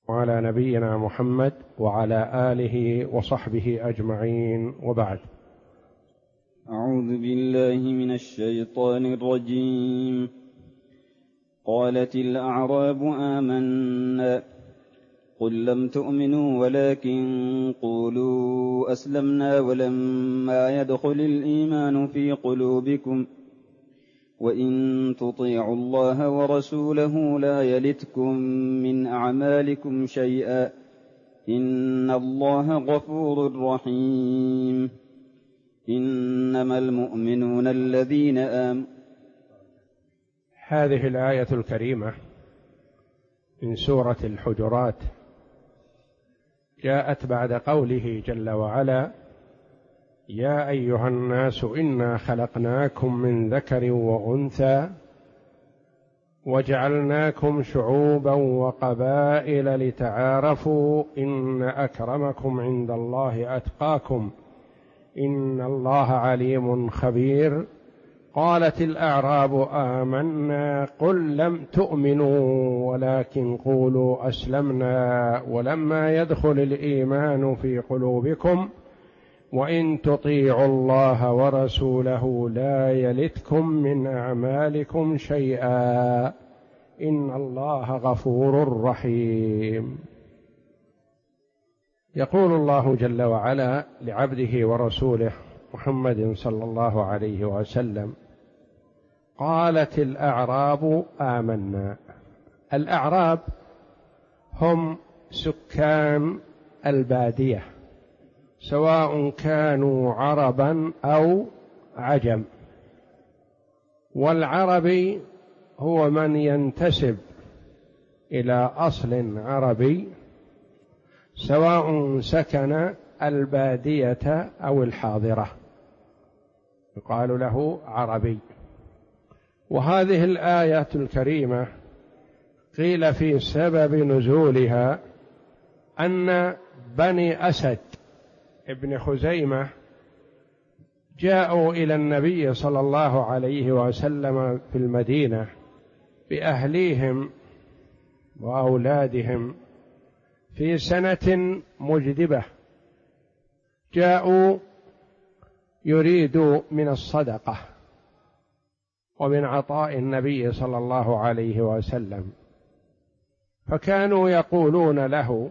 وعلى نبينا محمد وعلى آله وصحبه أجمعين، وبعد. أعوذ بالله من الشيطان الرجيم. قالت الأعراب آمنا قل لم تؤمنوا ولكن قولوا أسلمنا ولما يدخل الإيمان في قلوبكم وإن تطيعوا الله ورسوله لا يلتكم من أعمالكم شيئا إن الله غفور رحيم. إنما المؤمنون الذين آمنوا. هذه الآية الكريمة من سورة الحجرات جاءت بعد قوله جل وعلا: يا أيها الناس إنا خلقناكم من ذكر وأنثى وجعلناكم شعوبا وقبائل لتعارفوا إن أكرمكم عند الله أتقاكم إن الله عليم خبير. قالت الأعراب آمنا قل لم تؤمنوا ولكن قولوا أسلمنا ولما يدخل الإيمان في قلوبكم وإن تطيعوا الله ورسوله لا يلتكم من أعمالكم شيئا إن الله غفور رحيم. يقول الله جل وعلا لعبده ورسوله محمد صلى الله عليه وسلم: قالت الأعراب آمنا. الأعراب هم سكان البادية، سواء كانوا عربا أو عجم، والعربي هو من ينتسب إلى أصل عربي سواء سكن البادية أو الحاضرة، يقال له عربي. وهذه الآية الكريمة قيل في سبب نزولها أن بني أسد ابن خزيمة جاءوا إلى النبي صلى الله عليه وسلم في المدينة بأهليهم وأولادهم في سنة مجدبة، جاءوا يريدوا من الصدقة ومن عطاء النبي صلى الله عليه وسلم، فكانوا يقولون له: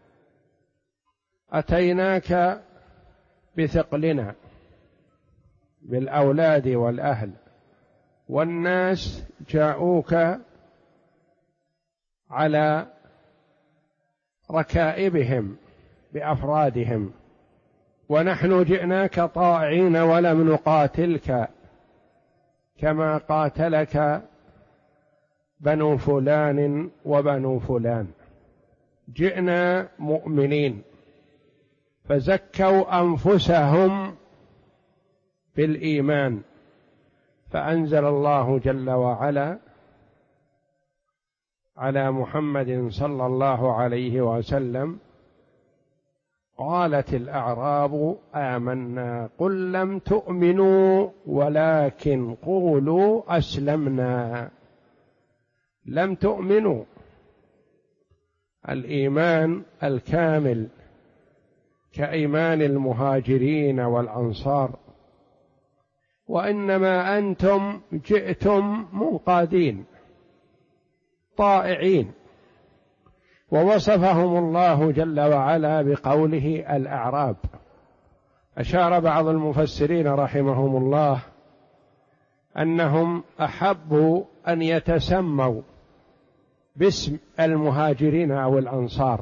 أتيناك بثقلنا بالأولاد والأهل، والناس جاءوك على ركائبهم بأفرادهم، ونحن جئناك طائعين ولم نقاتلك كما قاتلك بنو فلان وبنو فلان، جئنا مؤمنين. فزكوا أنفسهم بالإيمان، فأنزل الله جل وعلا على محمد صلى الله عليه وسلم: قالت الأعراب آمنا قل لم تؤمنوا ولكن قولوا أسلمنا. لم تؤمنوا، الإيمان الكامل كإيمان المهاجرين والأنصار، وإنما أنتم جئتم منقادين طائعين. ووصفهم الله جل وعلا بقوله الأعراب. أشار بعض المفسرين رحمهم الله أنهم أحبوا أن يتسموا باسم المهاجرين أو الأنصار،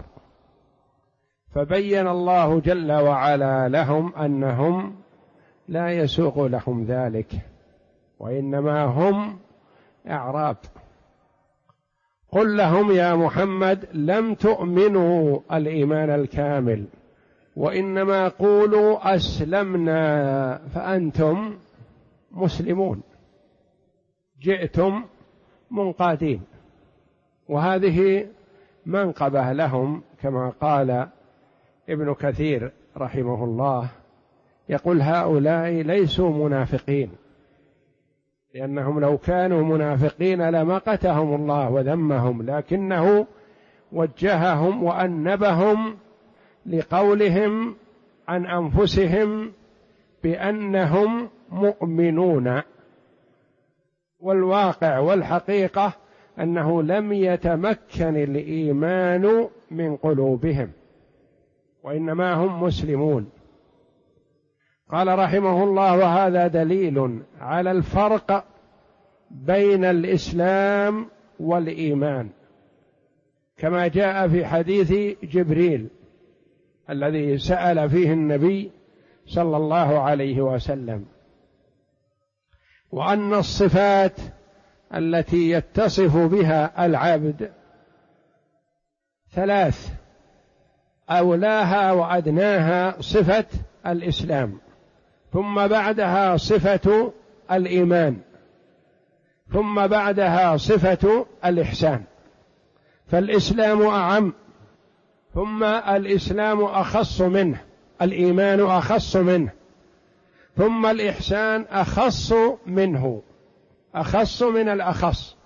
فبين الله جل وعلا لهم أنهم لا يسوغ لهم ذلك، وإنما هم أعراب. قل لهم يا محمد: لم تؤمنوا الإيمان الكامل، وإنما قولوا أسلمنا، فأنتم مسلمون، جئتم منقادين. وهذه منقبة لهم، كما قال ابن كثير رحمه الله، يقول: هؤلاء ليسوا منافقين، لأنهم لو كانوا منافقين لمقتهم الله وذمهم، لكنه وجههم وأنبهم لقولهم عن أنفسهم بأنهم مؤمنون، والواقع والحقيقة أنه لم يتمكن الإيمان من قلوبهم، وإنما هم مسلمون. قال رحمه الله: وهذا دليل على الفرق بين الإسلام والإيمان، كما جاء في حديث جبريل الذي سأل فيه النبي صلى الله عليه وسلم، وأن الصفات التي يتصف بها العبد ثلاث، أولاها وأدناها صفة الإسلام، ثم بعدها صفة الإيمان، ثم بعدها صفة الإحسان. فالإسلام أعم، ثم الإسلام أخص منه، الإيمان أخص منه، ثم الإحسان أخص منه، أخص من الأخص.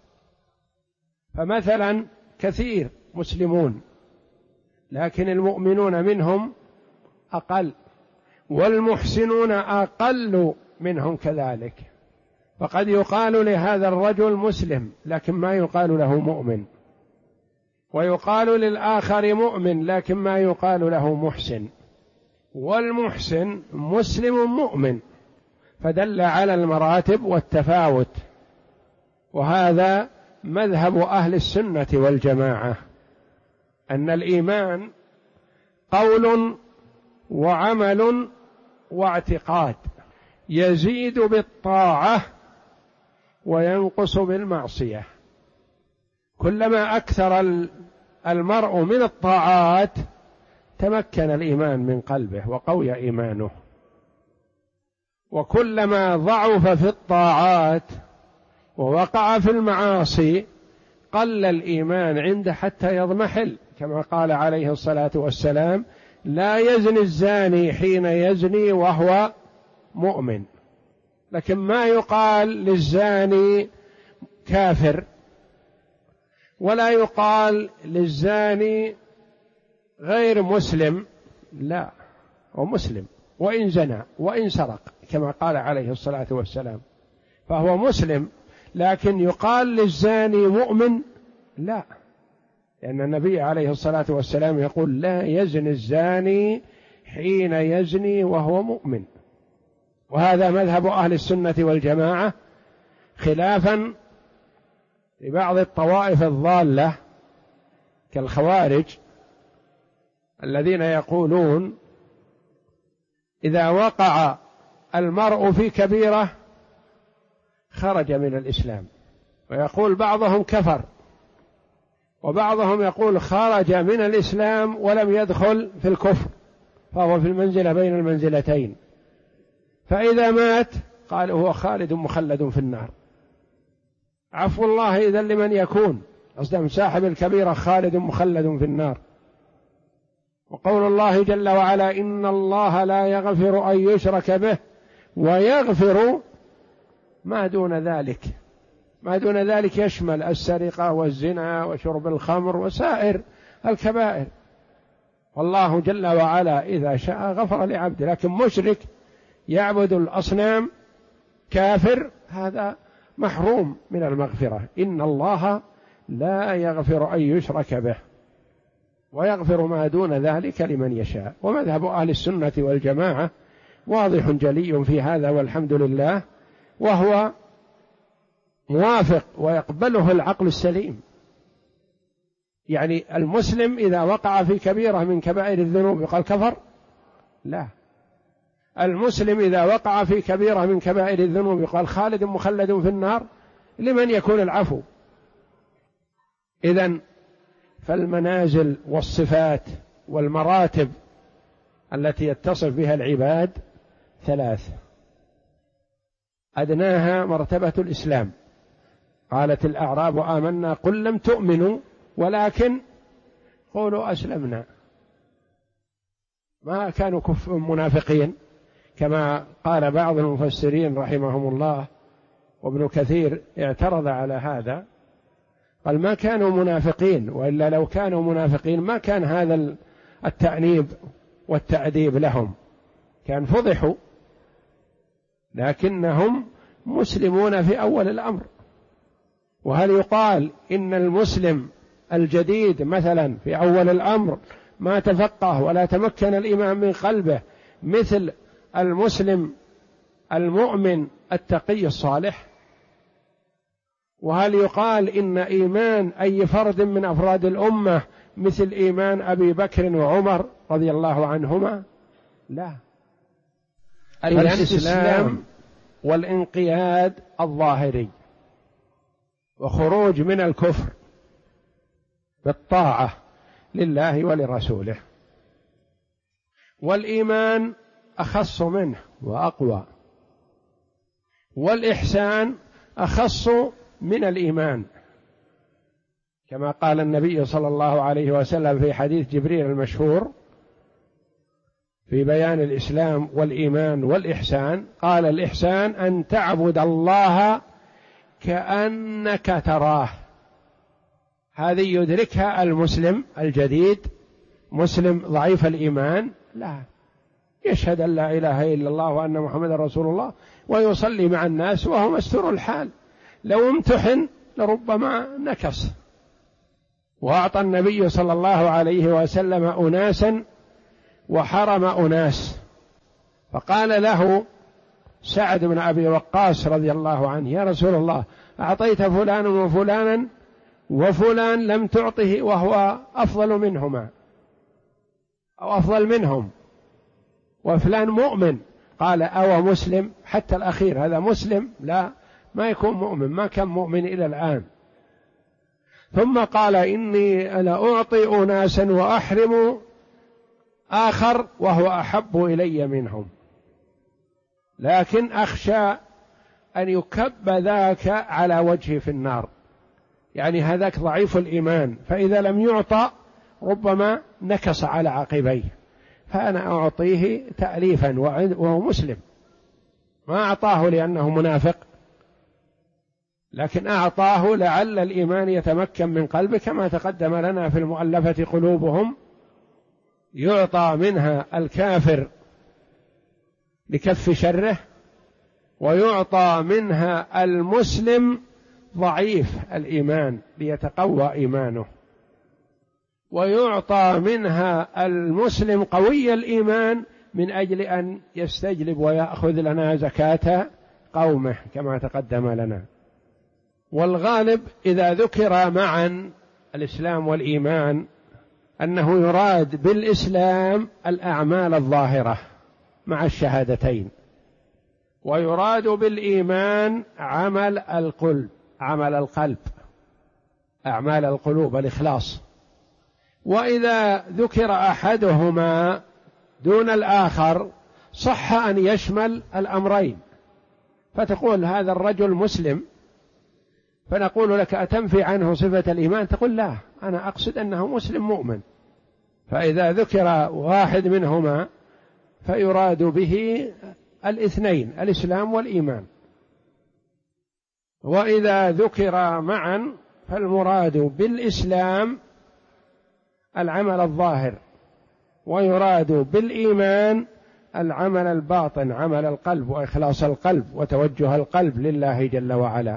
فمثلا كثير مسلمون لكن المؤمنون منهم أقل، والمحسنون أقل منهم كذلك. فقد يقال لهذا الرجل مسلم لكن ما يقال له مؤمن، ويقال للآخر مؤمن لكن ما يقال له محسن، والمحسن مسلم مؤمن، فدل على المراتب والتفاوت. وهذا مذهب أهل السنة والجماعة، أن الإيمان قول وعمل واعتقاد، يزيد بالطاعة وينقص بالمعصية. كلما أكثر المرء من الطاعات تمكن الإيمان من قلبه وقوي إيمانه، وكلما ضعف في الطاعات ووقع في المعاصي قل الإيمان عنده حتى يضمحل، كما قال عليه الصلاة والسلام: لا يزني الزاني حين يزني وهو مؤمن. لكن ما يقال للزاني كافر، ولا يقال للزاني غير مسلم، لا، هو مسلم وإن زنى وإن سرق، كما قال عليه الصلاة والسلام، فهو مسلم. لكن يقال للزاني مؤمن؟ لا، لأن النبي عليه الصلاة والسلام يقول: لا يزني الزاني حين يزني وهو مؤمن. وهذا مذهب أهل السنة والجماعة، خلافا لبعض الطوائف الضالة كالخوارج الذين يقولون إذا وقع المرء في كبيرة خرج من الإسلام، ويقول بعضهم كفر، وبعضهم يقول خرج من الإسلام ولم يدخل في الكفر، فهو في المنزلة بين المنزلتين. فإذا مات قال هو خالد مخلد في النار. عفو الله إذن لمن يكون، قصدهم صاحب الكبيرة خالد مخلد في النار. وقول الله جل وعلا: إن الله لا يغفر أن يشرك به ويغفر ما دون ذلك. ما دون ذلك يشمل السرقة والزنا وشرب الخمر وسائر الكبائر. والله جل وعلا إذا شاء غفر لعبده، لكن مشرك يعبد الأصنام كافر هذا محروم من المغفرة. إن الله لا يغفر أن يشرك به ويغفر ما دون ذلك لمن يشاء. ومذهب أهل السنة والجماعة واضح جلي في هذا والحمد لله، وهو موافق ويقبله العقل السليم. يعني المسلم إذا وقع في كبيرة من كبائر الذنوب يقال كفر؟ لا. المسلم إذا وقع في كبيرة من كبائر الذنوب يقال خالد مخلد في النار؟ لمن يكون العفو؟ إذن فالمنازل والصفات والمراتب التي يتصف بها العباد ثلاث، أدناها مرتبة الإسلام. قالت الأعراب آمنا قل لم تؤمنوا ولكن قولوا أسلمنا. ما كانوا منافقين كما قال بعض المفسرين رحمهم الله، وابن كثير اعترض على هذا قال ما كانوا منافقين، وإلا لو كانوا منافقين ما كان هذا التأنيب والتأديب لهم، كان فضحوا، لكنهم مسلمون في أول الأمر. وهل يقال إن المسلم الجديد مثلا في أول الأمر ما تفقه ولا تمكن الإيمان من قلبه مثل المسلم المؤمن التقي الصالح؟ وهل يقال إن إيمان أي فرد من أفراد الأمة مثل إيمان أبي بكر وعمر رضي الله عنهما؟ لا. الإسلام والانقياد الظاهري وخروج من الكفر بالطاعة لله ولرسوله، والإيمان أخص منه وأقوى، والإحسان أخص من الإيمان، كما قال النبي صلى الله عليه وسلم في حديث جبريل المشهور في بيان الإسلام والإيمان والإحسان، قال الإحسان أن تعبد الله كأنك تراه. هذه يدركها المسلم الجديد، مسلم ضعيف الإيمان لا، يشهد أن لا إله إلا الله وأن محمد رسول الله ويصلي مع الناس وهو مستور الحال، لو امتحن لربما نكص. وأعطى النبي صلى الله عليه وسلم أناسا وحرم أناس، فقال له سعد بن أبي وقاص رضي الله عنه: يا رسول الله، أعطيت فلانا وفلانا وفلان لم تعطه وهو أفضل منهما أو أفضل منهم، وفلان مؤمن. قال: أو مسلم؟ حتى الأخير هذا مسلم؟ لا، ما يكون مؤمن، ما كان مؤمن إلى الآن. ثم قال: إني لأعطي أناسا وأحرم آخر وهو أحب إلي منهم، لكن أخشى أن يكب ذاك على وجهه في النار، يعني هذاك ضعيف الإيمان، فإذا لم يعطى ربما نكص على عقبيه، فأنا أعطيه تأليفا وهو مسلم، ما أعطاه لأنه منافق، لكن أعطاه لعل الإيمان يتمكن من قلبه، كما تقدم لنا في المؤلفة قلوبهم، يعطى منها الكافر لكف شره، ويعطى منها المسلم ضعيف الإيمان ليتقوى إيمانه، ويعطى منها المسلم قوي الإيمان من أجل أن يستجلب ويأخذ لنا زكاة قومه كما تقدم لنا. والغالب إذا ذكر معا الإسلام والإيمان أنه يراد بالإسلام الأعمال الظاهرة مع الشهادتين، ويراد بالإيمان عمل القلب، أعمال القلوب، الإخلاص. وإذا ذكر أحدهما دون الآخر صح أن يشمل الأمرين، فتقول هذا الرجل مسلم، فنقول لك أتنفي عنه صفة الإيمان؟ تقول لا، أنا أقصد أنه مسلم مؤمن. فإذا ذكر واحد منهما فيراد به الاثنين، الإسلام والإيمان. وإذا ذكر معا فالمراد بالإسلام العمل الظاهر، ويراد بالإيمان العمل الباطن، عمل القلب وإخلاص القلب وتوجه القلب لله جل وعلا.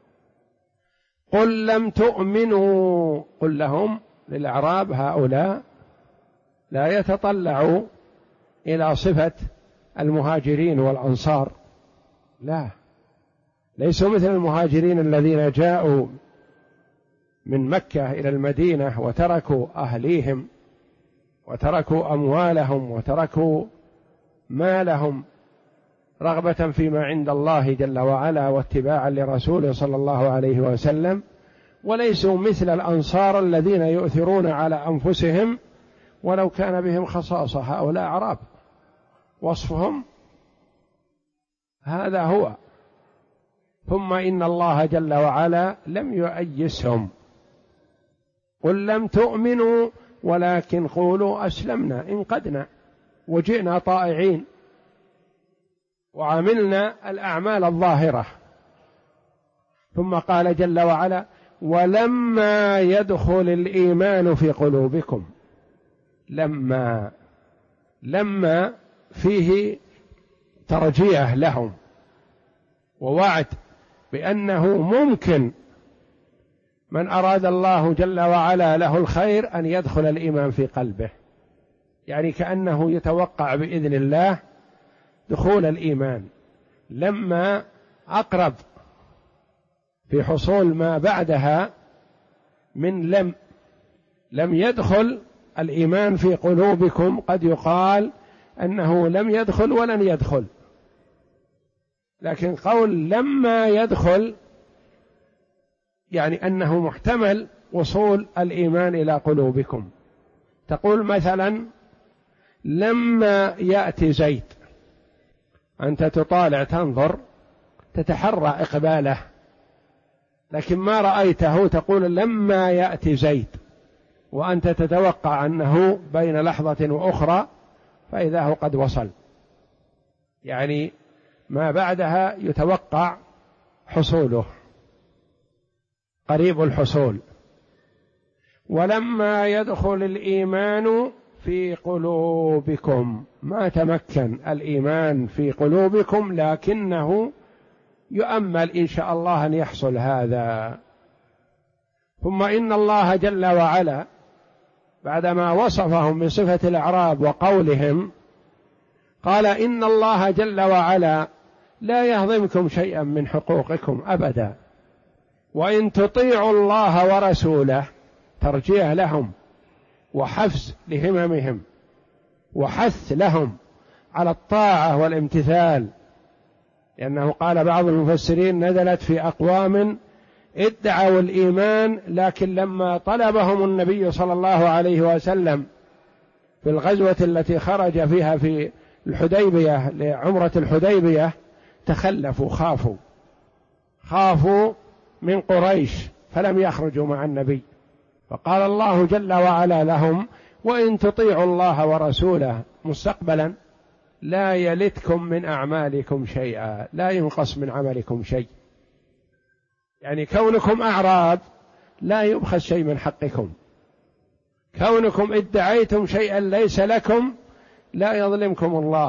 قل لم تؤمنوا، قل لهم للأعراب هؤلاء لا يتطلعوا إلى صفة المهاجرين والأنصار، لا، ليسوا مثل المهاجرين الذين جاءوا من مكة إلى المدينة وتركوا أهليهم وتركوا أموالهم وتركوا مالهم رغبة فيما عند الله جل وعلا واتباعا لرسوله صلى الله عليه وسلم، وليسوا مثل الأنصار الذين يؤثرون على أنفسهم ولو كان بهم خصاصة. هؤلاء أعراب، وصفهم هذا هو. ثم إن الله جل وعلا لم يؤيسهم، قل لم تؤمنوا ولكن قولوا أسلمنا انقدنا وجئنا طائعين وعملنا الأعمال الظاهرة. ثم قال جل وعلا: ولما يدخل الإيمان في قلوبكم. لما فيه ترجية لهم ووعد بأنه ممكن من أراد الله جل وعلا له الخير أن يدخل الإيمان في قلبه، يعني كأنه يتوقع بإذن الله دخول الإيمان. لما أقرب في حصول ما بعدها من لم يدخل الإيمان في قلوبكم، قد يقال أنه لم يدخل ولن يدخل، لكن قول لما يدخل يعني أنه محتمل وصول الإيمان إلى قلوبكم. تقول مثلا لما يأتي زيد، أنت تطالع تنظر تتحرى إقباله لكن ما رأيته، تقول لما يأتي زيد، وأنت تتوقع أنه بين لحظة وأخرى فإذا هو قد وصل، يعني ما بعدها يتوقع حصوله قريب الحصول. ولما يدخل الإيمان في قلوبكم، ما تمكن الإيمان في قلوبكم لكنه يؤمل إن شاء الله أن يحصل هذا. ثم إن الله جل وعلا بعدما وصفهم بصفة الأعراب وقولهم قال إن الله جل وعلا لا يهضمكم شيئا من حقوقكم أبدا، وإن تطيعوا الله ورسوله، ترجيع لهم وحفز لهممهم وحث لهم على الطاعة والامتثال، لأنه قال بعض المفسرين نزلت في أقوام ادعوا الإيمان لكن لما طلبهم النبي صلى الله عليه وسلم في الغزوة التي خرج فيها في الحديبية لعمرة الحديبية تخلفوا، خافوا من قريش فلم يخرجوا مع النبي، فقال الله جل وعلا لهم وإن تطيعوا الله ورسوله مستقبلا لا يلتكم من أعمالكم شيئا، لا ينقص من عملكم شيء، يعني كونكم أعراب لا يبخس شيء من حقكم، كونكم ادعيتم شيئا ليس لكم لا يظلمكم الله،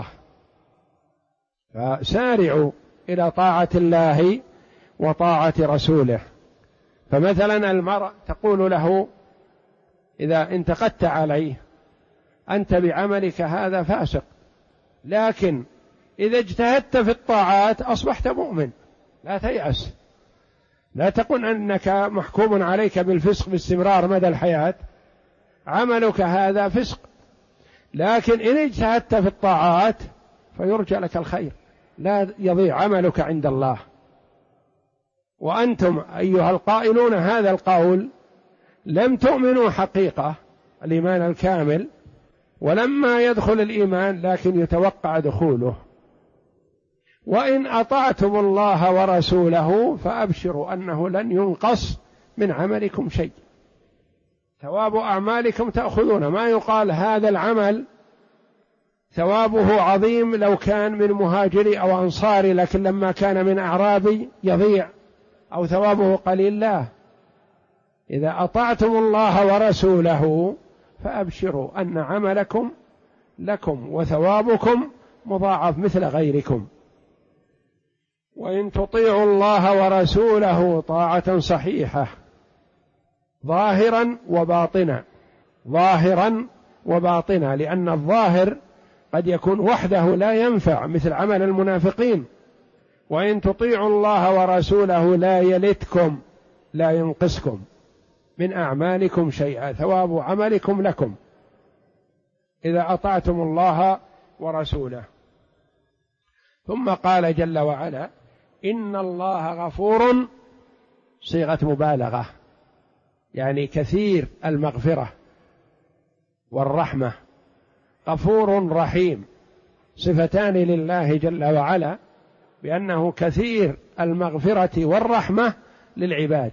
فسارعوا إلى طاعة الله وطاعة رسوله. فمثلا المرء تقول له إذا انتقدت عليه أنت بعملك هذا فاسق، لكن إذا اجتهدت في الطاعات أصبحت مؤمن، لا تيأس، لا تقل أنك محكوم عليك بالفسق باستمرار مدى الحياة، عملك هذا فسق، لكن إن اجتهدت في الطاعات فيرجى لك الخير، لا يضيع عملك عند الله. وأنتم أيها القائلون هذا القول لم تؤمنوا حقيقة الإيمان الكامل، ولما يدخل الإيمان لكن يتوقع دخوله. وإن أطعتم الله ورسوله فأبشروا أنه لن ينقص من عملكم شيء، ثواب أعمالكم تأخذون. ما يقال هذا العمل ثوابه عظيم لو كان من مهاجري أو أنصاري، لكن لما كان من أعرابي يضيع أو ثوابه قليل، لا، إذا أطعتم الله ورسوله فأبشروا أن عملكم لكم وثوابكم مضاعف مثل غيركم. وإن تطيعوا الله ورسوله طاعة صحيحة ظاهرا وباطنا، لأن الظاهر قد يكون وحده لا ينفع مثل عمل المنافقين. وإن تطيعوا الله ورسوله لا يلتكم، لا ينقصكم من أعمالكم شيئا، ثواب عملكم لكم إذا أطعتم الله ورسوله. ثم قال جل وعلا إن الله غفور، صيغة مبالغة، يعني كثير المغفرة والرحمة، غفور رحيم، صفتان لله جل وعلا بأنه كثير المغفرة والرحمة للعباد،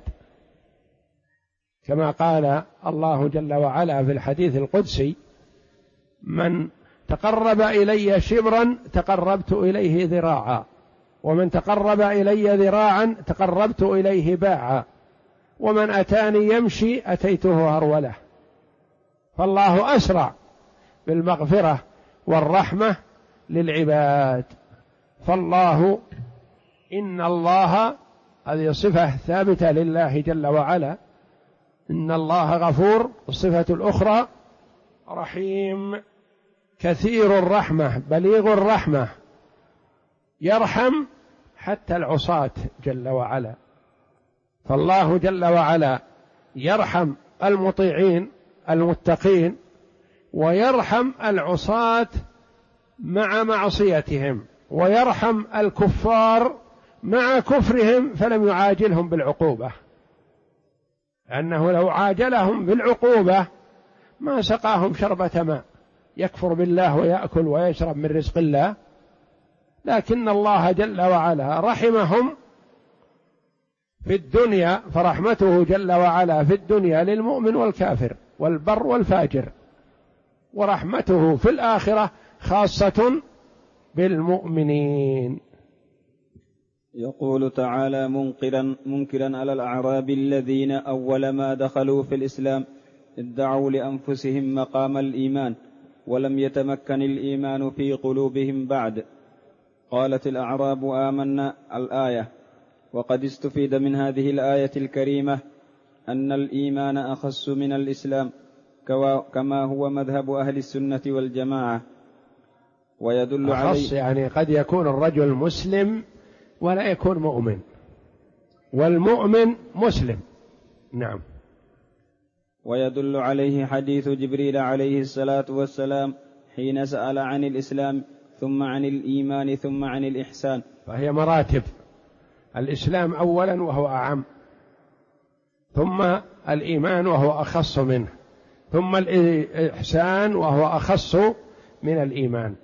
كما قال الله جل وعلا في الحديث القدسي من تقرب إلي شبرا تقربت إليه ذراعا، ومن تقرب إلي ذراعا تقربت إليه باعا، ومن أتاني يمشي أتيته هرولة. فالله أسرع بالمغفرة والرحمة للعباد. فالله إن الله، هذه صفة ثابتة لله جل وعلا، إن الله غفور. الصفة الأخرى رحيم، كثير الرحمة، بليغ الرحمة، يرحم حتى العصاة جل وعلا. فالله جل وعلا يرحم المطيعين المتقين، ويرحم العصاة مع معصيتهم، ويرحم الكفار مع كفرهم فلم يعاجلهم بالعقوبة، لأنه لو عاجلهم بالعقوبة ما سقاهم شربة ماء. يكفر بالله ويأكل ويشرب من رزق الله، لكن الله جل وعلا رحمهم في الدنيا، فرحمته جل وعلا في الدنيا للمؤمن والكافر والبر والفاجر، ورحمته في الآخرة خاصة بالمؤمنين. يقول تعالى منكرا على الأعراب الذين أول ما دخلوا في الإسلام ادعوا لأنفسهم مقام الإيمان ولم يتمكن الإيمان في قلوبهم بعد. قالت الأعراب آمنا الآية. وقد استفيد من هذه الآية الكريمة أن الإيمان أخص من الإسلام، كما هو مذهب أهل السنة والجماعة. ويدل أخص يعني قد يكون الرجل مسلم ولا يكون مؤمن، والمؤمن مسلم. نعم. ويدل عليه حديث جبريل عليه الصلاة والسلام حين سأل عن الإسلام ثم عن الإيمان ثم عن الإحسان. فهي مراتب، الإسلام أولا وهو أعم، ثم الإيمان وهو أخص منه، ثم الإحسان وهو أخص من الإيمان.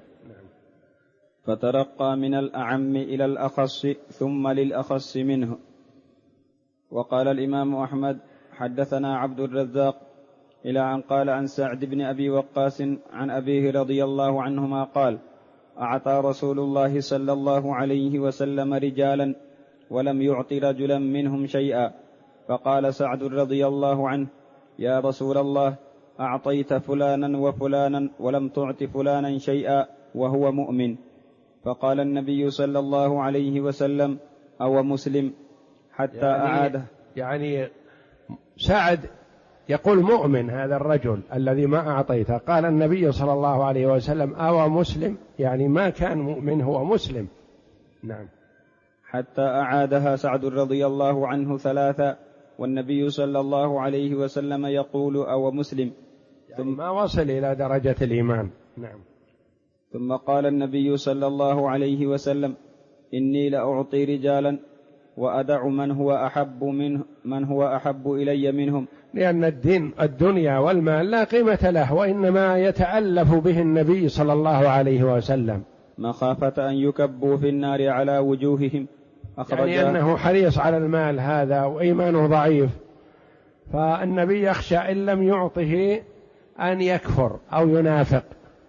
فترقى من الأعم إلى الأخص ثم للأخص منه. وقال الإمام أحمد حدثنا عبد الرزاق إلى أن قال عن سعد بن أبي وقاص عن أبيه رضي الله عنهما قال أعطى رسول الله صلى الله عليه وسلم رجالا ولم يعط رجلا منهم شيئا، فقال سعد رضي الله عنه يا رسول الله أعطيت فلانا وفلانا ولم تعط فلانا شيئا وهو مؤمن. فقال النبي صلى الله عليه وسلم أو مسلم حتى أعاده. يعني سعد يقول مؤمن هذا الرجل الذي ما أعطيته، قال النبي صلى الله عليه وسلم أو مسلم، يعني ما كان مؤمن هو مسلم. نعم. حتى أعادها سعد رضي الله عنه ثلاثا والنبي صلى الله عليه وسلم يقول أو مسلم، يعني ما وصل إلى درجة الإيمان. نعم. ثم قال النبي صلى الله عليه وسلم إني لأعطي رجالا وأدع من هو أحب إلي منهم، لأن الدنيا والمال لا قيمة له، وإنما يتألف به النبي صلى الله عليه وسلم مخافة أن يكبوا في النار على وجوههم. يعني أنه حريص على المال هذا وإيمانه ضعيف، فالنبي يخشى إن لم يعطه أن يكفر أو ينافق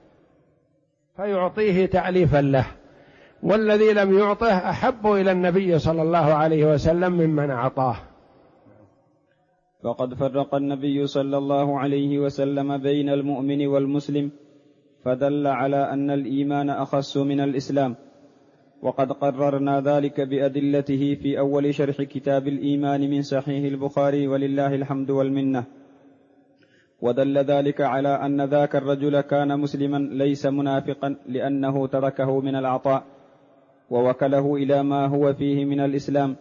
فيعطيه تأليفا له، والذي لم يعطه أحب إلى النبي صلى الله عليه وسلم ممن أعطاه. فقد فرق النبي صلى الله عليه وسلم بين المؤمن والمسلم، فدل على أن الإيمان أخص من الإسلام، وقد قررنا ذلك بأدلته في أول شرح كتاب الإيمان من صحيح البخاري ولله الحمد والمنة. ودل ذلك على أن ذاك الرجل كان مسلما ليس منافقا، لأنه تركه من العطاء ووكله إلى ما هو فيه من الإسلام،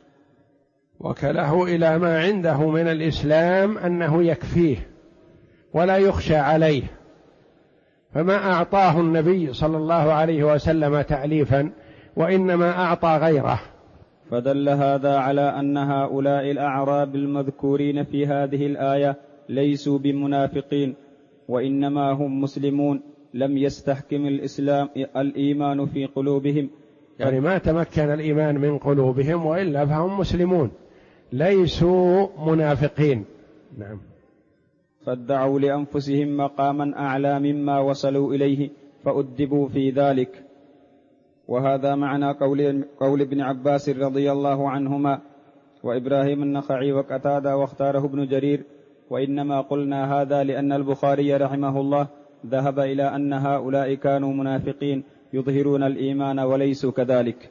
وكله إلى ما عنده من الإسلام أنه يكفيه ولا يخشى عليه، فما أعطاه النبي صلى الله عليه وسلم تأليفا، وإنما أعطى غيره. فدل هذا على أن هؤلاء الأعراب المذكورين في هذه الآية ليسوا بمنافقين، وإنما هم مسلمون لم يستحكم الإيمان في قلوبهم، يعني ما تمكن الإيمان من قلوبهم، وإلا فهم مسلمون ليسوا منافقين. نعم. فادعوا لأنفسهم مقاما أعلى مما وصلوا إليه فأدبوا في ذلك. وهذا معنى قول ابن عباس رضي الله عنهما وإبراهيم النخعي وقتادة واختاره ابن جرير. وإنما قلنا هذا لأن البخاري رحمه الله ذهب إلى أن هؤلاء كانوا منافقين يظهرون الإيمان وليسوا كذلك.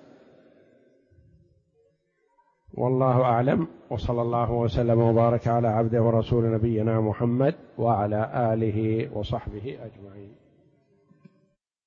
والله أعلم، وصلى الله وسلم وبارك على عبده ورسول نبينا محمد وعلى آله وصحبه أجمعين.